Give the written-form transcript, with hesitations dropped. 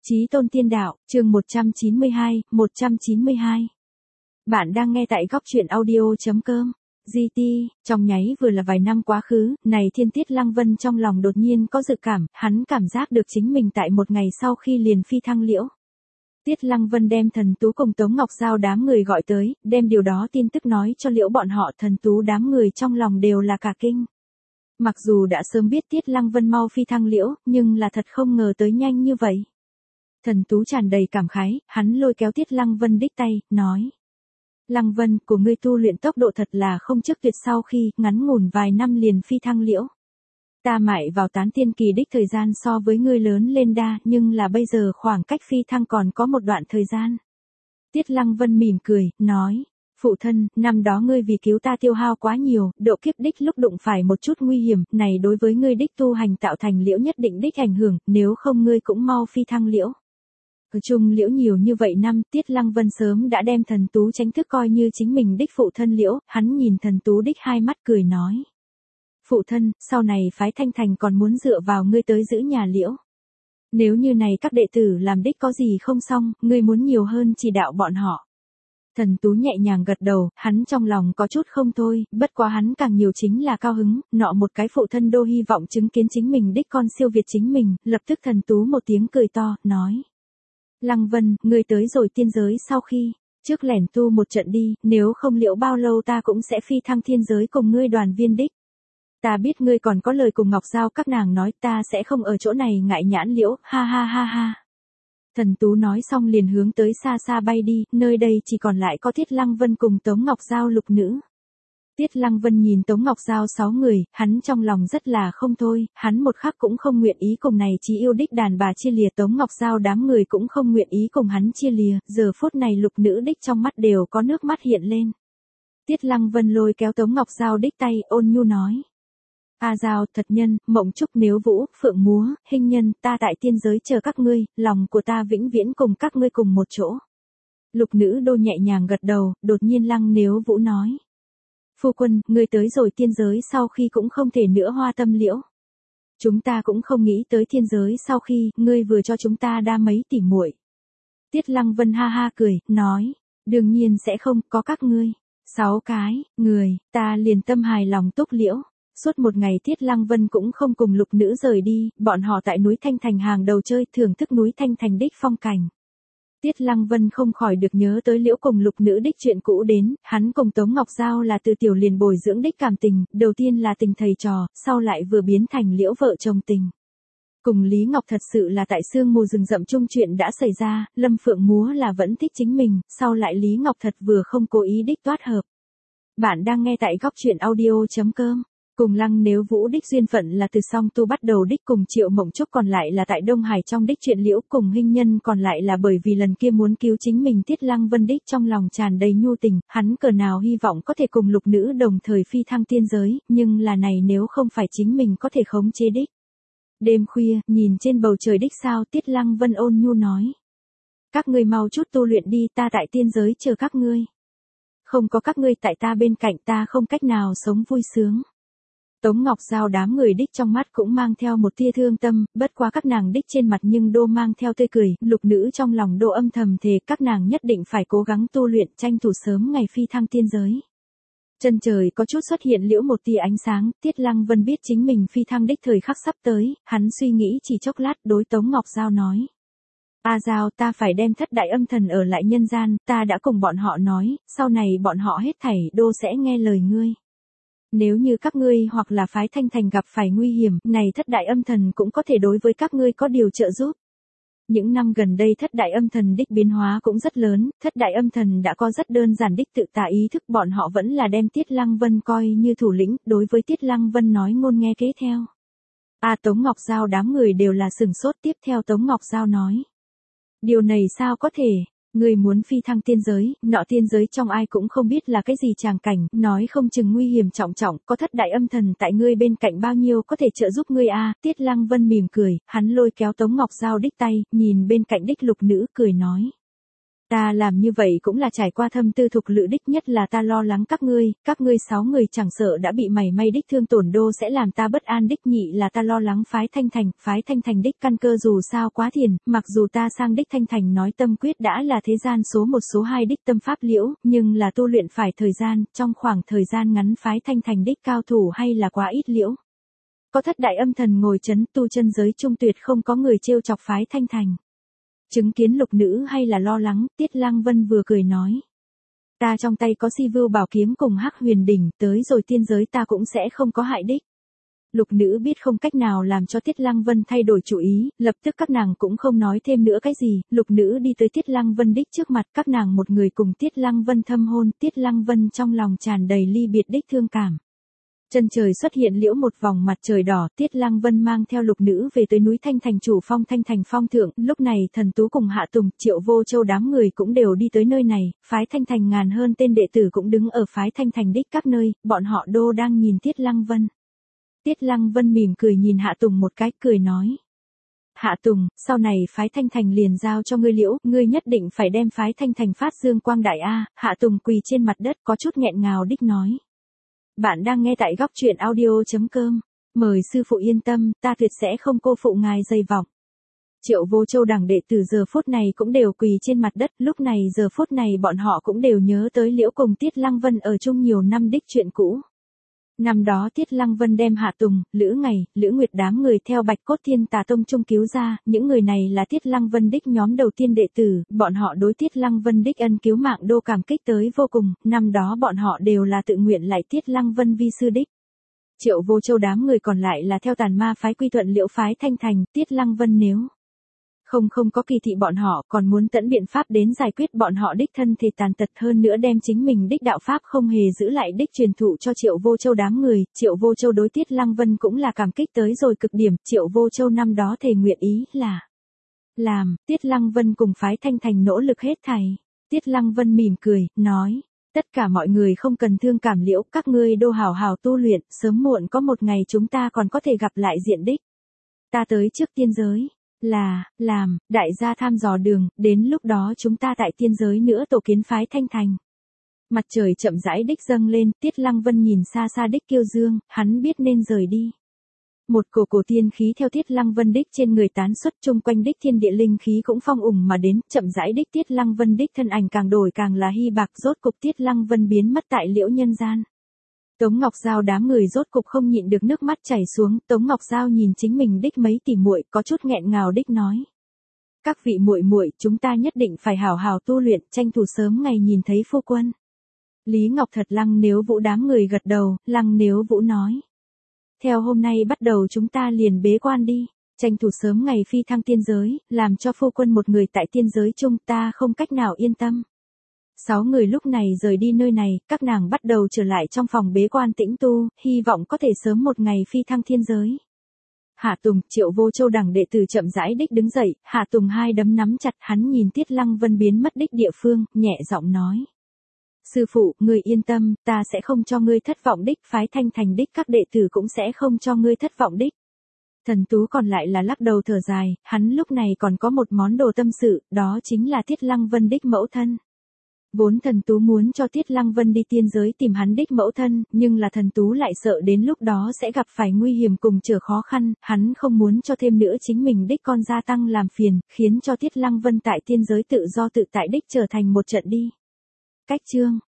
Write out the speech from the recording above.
Chí Tôn Tiên Đạo, chương 192. Bạn đang nghe tại góc truyện audio.com. GT, trong nháy vừa là vài năm quá khứ, này Thiên Tiết Lăng Vân trong lòng đột nhiên có dự cảm, hắn cảm giác được chính mình tại một ngày sau khi liền phi thăng liễu. Tiết Lăng Vân đem Thần Tú cùng Tống Ngọc Giao đám người gọi tới, đem điều đó tin tức nói cho liễu bọn họ. Thần Tú đám người trong lòng đều là cả kinh. Mặc dù đã sớm biết Tiết Lăng Vân mau phi thăng liễu, nhưng là thật không ngờ tới nhanh như vậy. Thần Tú tràn đầy cảm khái, hắn lôi kéo Tiết Lăng Vân đích tay, nói. Lăng Vân, của ngươi tu luyện tốc độ thật là không trước tuyệt, sau khi ngắn ngủn vài năm liền phi thăng liễu. Ta mãi vào tán tiên kỳ đích thời gian so với ngươi lớn lên đa, nhưng là bây giờ khoảng cách phi thăng còn có một đoạn thời gian. Tiết Lăng Vân mỉm cười, nói. Phụ thân, năm đó ngươi vì cứu ta tiêu hao quá nhiều, độ kiếp đích lúc đụng phải một chút nguy hiểm, này đối với ngươi đích tu hành tạo thành liễu nhất định đích ảnh hưởng, nếu không ngươi cũng mau phi thăng liễu. Ở chung liễu nhiều như vậy năm, Tiết Lăng Vân sớm đã đem Thần Tú tránh thức coi như chính mình đích phụ thân liễu, hắn nhìn Thần Tú đích hai mắt cười nói. Phụ thân, sau này phái Thanh Thành còn muốn dựa vào ngươi tới giữ nhà liễu. Nếu như này các đệ tử làm đích có gì không xong, ngươi muốn nhiều hơn chỉ đạo bọn họ. Thần Tú nhẹ nhàng gật đầu, hắn trong lòng có chút không thôi, bất quá hắn càng nhiều chính là cao hứng, nọ một cái phụ thân đô hy vọng chứng kiến chính mình đích con siêu việt chính mình, lập tức Thần Tú một tiếng cười to, nói. Lăng Vân, ngươi tới rồi tiên giới sau khi, trước lẻn tu một trận đi, nếu không liệu bao lâu ta cũng sẽ phi thăng thiên giới cùng ngươi đoàn viên đích. Ta biết ngươi còn có lời cùng Ngọc Giao các nàng nói, ta sẽ không ở chỗ này ngại nhãn liễu, ha ha ha ha. Thần Tú nói xong liền hướng tới xa xa bay đi, nơi đây chỉ còn lại có Tiết Lăng Vân cùng Tống Ngọc Giao lục nữ. Tiết Lăng Vân nhìn Tống Ngọc Giao 6 người, hắn trong lòng rất là không thôi, hắn một khắc cũng không nguyện ý cùng này chí yêu đích đàn bà chia lìa. Tống Ngọc Giao đám người cũng không nguyện ý cùng hắn chia lìa, giờ phút này lục nữ đích trong mắt đều có nước mắt hiện lên. Tiết Lăng Vân lôi kéo Tống Ngọc Giao đích tay, ôn nhu nói. A Giao, thật nhân, mộng trúc, nếu vũ, phượng múa, hình nhân, ta tại tiên giới chờ các ngươi, lòng của ta vĩnh viễn cùng các ngươi cùng một chỗ. Lục nữ đô nhẹ nhàng gật đầu, đột nhiên Lăng Nếu Vũ nói. Phu quân, ngươi tới rồi tiên giới sau khi cũng không thể nữa hoa tâm liễu. Chúng ta cũng không nghĩ tới thiên giới sau khi, ngươi vừa cho chúng ta đa mấy tỷ muội. Tiết Lăng Vân ha ha cười, nói, đương nhiên sẽ không, có các ngươi. 6 cái, người, ta liền tâm hài lòng túc liễu. Suốt một ngày Tiết Lăng Vân cũng không cùng lục nữ rời đi, bọn họ tại núi Thanh Thành hàng đầu chơi, thưởng thức núi Thanh Thành đích phong cảnh. Tiết Lăng Vân không khỏi được nhớ tới liễu cùng lục nữ đích chuyện cũ đến, hắn cùng Tống Ngọc Giao là từ tiểu liền bồi dưỡng đích cảm tình, đầu tiên là tình thầy trò, sau lại vừa biến thành liễu vợ chồng tình. Cùng Lý Ngọc thật sự là tại sương mù rừng rậm chung chuyện đã xảy ra, Lâm Phượng Múa là vẫn thích chính mình, sau lại Lý Ngọc thật vừa không cố ý đích toát hợp. Bạn đang nghe tại góc truyện audio.com. Cùng Lăng Nếu Vũ đích duyên phận là từ song tu bắt đầu đích, cùng Triệu Mộng Trúc còn lại là tại Đông Hải trong đích chuyện liễu, cùng hình nhân còn lại là bởi vì lần kia muốn cứu chính mình. Tiết Lăng Vân đích trong lòng tràn đầy nhu tình, hắn cỡ nào hy vọng có thể cùng lục nữ đồng thời phi thăng tiên giới, nhưng là này nếu không phải chính mình có thể khống chế đích. Đêm khuya, nhìn trên bầu trời đích sao, Tiết Lăng Vân ôn nhu nói. Các ngươi mau chút tu luyện đi, ta tại tiên giới chờ các ngươi. Không có các ngươi tại ta bên cạnh, ta không cách nào sống vui sướng. Tống Ngọc Giao đám người đích trong mắt cũng mang theo một tia thương tâm, bất quá các nàng đích trên mặt nhưng đô mang theo tươi cười, lục nữ trong lòng đô âm thầm thề các nàng nhất định phải cố gắng tu luyện, tranh thủ sớm ngày phi thăng tiên giới. Chân trời có chút xuất hiện liễu một tia ánh sáng, Tiết Lăng Vân biết chính mình phi thăng đích thời khắc sắp tới, hắn suy nghĩ chỉ chốc lát, đối Tống Ngọc Giao nói. A Giao, ta phải đem thất đại âm thần ở lại nhân gian, ta đã cùng bọn họ nói, sau này bọn họ hết thảy đô sẽ nghe lời ngươi. Nếu như các ngươi hoặc là phái Thanh Thành gặp phải nguy hiểm, này thất đại âm thần cũng có thể đối với các ngươi có điều trợ giúp. Những năm gần đây thất đại âm thần đích biến hóa cũng rất lớn, thất đại âm thần đã có rất đơn giản đích tự tả ý thức, bọn họ vẫn là đem Tiết Lăng Vân coi như thủ lĩnh, đối với Tiết Lăng Vân nói ngôn nghe kế theo. Tống Ngọc Giao đám người đều là sừng sốt, tiếp theo Tống Ngọc Giao nói. Điều này sao có thể? Người muốn phi thăng tiên giới, nọ tiên giới trong ai cũng không biết là cái gì tràng cảnh, nói không chừng nguy hiểm trọng trọng, có thất đại âm thần tại ngươi bên cạnh bao nhiêu có thể trợ giúp ngươi a. Tiết Lăng Vân mỉm cười, hắn lôi kéo Tống Ngọc Giao đích tay, nhìn bên cạnh đích lục nữ cười nói. Ta làm như vậy cũng là trải qua thâm tư thục lự đích, nhất là ta lo lắng các ngươi 6 người chẳng sợ đã bị mảy may đích thương tổn đô sẽ làm ta bất an đích, nhị là ta lo lắng phái thanh thành đích căn cơ dù sao quá thiền, mặc dù ta sang đích thanh thành nói tâm quyết đã là thế gian số 1 số 2 đích tâm pháp liễu, nhưng là tu luyện phải thời gian, trong khoảng thời gian ngắn phái thanh thành đích cao thủ hay là quá ít liễu. Có thất đại âm thần ngồi chấn tu chân giới trung tuyệt không có người trêu chọc phái thanh thành. Chứng kiến Lục Nữ hay là lo lắng, Tiết Lăng Vân vừa cười nói. Ta trong tay có Si Vưu bảo kiếm cùng Hắc Huyền đỉnh, tới rồi tiên giới ta cũng sẽ không có hại đích. Lục Nữ biết không cách nào làm cho Tiết Lăng Vân thay đổi chủ ý, lập tức các nàng cũng không nói thêm nữa cái gì, Lục Nữ đi tới Tiết Lăng Vân đích trước mặt, các nàng một người cùng Tiết Lăng Vân thâm hôn, Tiết Lăng Vân trong lòng tràn đầy ly biệt đích thương cảm. Chân trời xuất hiện liễu một vòng mặt trời đỏ, Tiết Lăng Vân mang theo Lục Nữ về tới núi Thanh Thành chủ phong Thanh Thành phong thượng, lúc này Thần Tú cùng Hạ Tùng, Triệu Vô Châu đám người cũng đều đi tới nơi này, phái Thanh Thành ngàn hơn tên đệ tử cũng đứng ở phái Thanh Thành đích các nơi, bọn họ đô đang nhìn Tiết Lăng Vân. Tiết Lăng Vân mỉm cười nhìn Hạ Tùng một cái, cười nói. Hạ Tùng, sau này phái Thanh Thành liền giao cho ngươi liễu, ngươi nhất định phải đem phái Thanh Thành phát dương quang đại a. Hạ Tùng quỳ trên mặt đất có chút nghẹn ngào đích nói. Bạn đang nghe tại góc truyện audio.com. Mời sư phụ yên tâm, ta tuyệt sẽ không cô phụ ngài dày vọng. Triệu Vô Châu đẳng đệ từ giờ phút này cũng đều quỳ trên mặt đất, lúc này giờ phút này bọn họ cũng đều nhớ tới liễu cùng Tiết Lăng Vân ở chung nhiều năm đích chuyện cũ. Năm đó Tiết Lăng Vân đem Hạ Tùng, Lữ Ngày, Lữ Nguyệt đám người theo Bạch Cốt Thiên Tà Tông trung cứu ra, những người này là Tiết Lăng Vân đích nhóm đầu tiên đệ tử, bọn họ đối Tiết Lăng Vân đích ân cứu mạng đô cảm kích tới vô cùng, năm đó bọn họ đều là tự nguyện lại Tiết Lăng Vân vi sư đích. Triệu Vô Châu đám người còn lại là theo tàn ma phái quy thuận liễu phái Thanh Thành, Tiết Lăng Vân nếu không có kỳ thị bọn họ, còn muốn tận biện pháp đến giải quyết bọn họ đích thân thể tàn tật, hơn nữa đem chính mình đích đạo pháp không hề giữ lại đích truyền thụ cho Triệu Vô Châu đám người. Triệu Vô Châu đối Tiết Lăng Vân cũng là cảm kích tới rồi cực điểm, Triệu Vô Châu năm đó thề nguyện ý là làm, Tiết Lăng Vân cùng phái Thanh Thành nỗ lực hết thảy. Tiết Lăng Vân mỉm cười, nói, tất cả mọi người không cần thương cảm liễu, các ngươi đô hào hào tu luyện, sớm muộn có một ngày chúng ta còn có thể gặp lại diện đích. Ta tới trước tiên giới. Làm, đại gia tham dò đường, đến lúc đó chúng ta tại tiên giới nữa tổ kiến phái Thanh Thành. Mặt trời chậm rãi đích dâng lên, Tiết Lăng Vân nhìn xa xa đích kiêu dương, hắn biết nên rời đi. Một cổ tiên khí theo Tiết Lăng Vân đích trên người tán xuất, chung quanh đích thiên địa linh khí cũng phong ủng mà đến, chậm rãi đích Tiết Lăng Vân đích thân ảnh càng đổi càng là hy bạc, rốt cục Tiết Lăng Vân biến mất tại liễu nhân gian. Tống Ngọc Giao đám người rốt cục không nhịn được nước mắt chảy xuống, Tống Ngọc Giao nhìn chính mình đích mấy tỷ muội, có chút nghẹn ngào đích nói: "Các vị muội muội, chúng ta nhất định phải hảo hảo tu luyện, tranh thủ sớm ngày nhìn thấy phu quân." Lý Ngọc Thật Lăng Nếu Vũ đám người gật đầu, Lăng Nếu Vũ nói: "Theo hôm nay bắt đầu chúng ta liền bế quan đi, tranh thủ sớm ngày phi thăng tiên giới, làm cho phu quân một người tại tiên giới chung, ta không cách nào yên tâm." 6 người lúc này rời đi nơi này, các nàng bắt đầu trở lại trong phòng bế quan tĩnh tu, hy vọng có thể sớm một ngày phi thăng thiên giới. Hạ Tùng, Triệu Vô Châu đẳng đệ tử chậm rãi đích đứng dậy, Hạ Tùng hai đấm nắm chặt, hắn nhìn Tiết Lăng Vân biến mất đích địa phương, nhẹ giọng nói: "Sư phụ, ngươi yên tâm, ta sẽ không cho ngươi thất vọng đích, phái Thanh Thành đích các đệ tử cũng sẽ không cho ngươi thất vọng đích." Thần Tú còn lại là lắc đầu thở dài, hắn lúc này còn có một món đồ tâm sự, đó chính là Tiết Lăng Vân đích mẫu thân. Vốn Thần Tú muốn cho Tiết Lăng Vân đi tiên giới tìm hắn đích mẫu thân, nhưng là Thần Tú lại sợ đến lúc đó sẽ gặp phải nguy hiểm cùng trở khó khăn, hắn không muốn cho thêm nữa chính mình đích con gia tăng làm phiền, khiến cho Tiết Lăng Vân tại tiên giới tự do tự tại đích trở thành một trận đi. Cách chương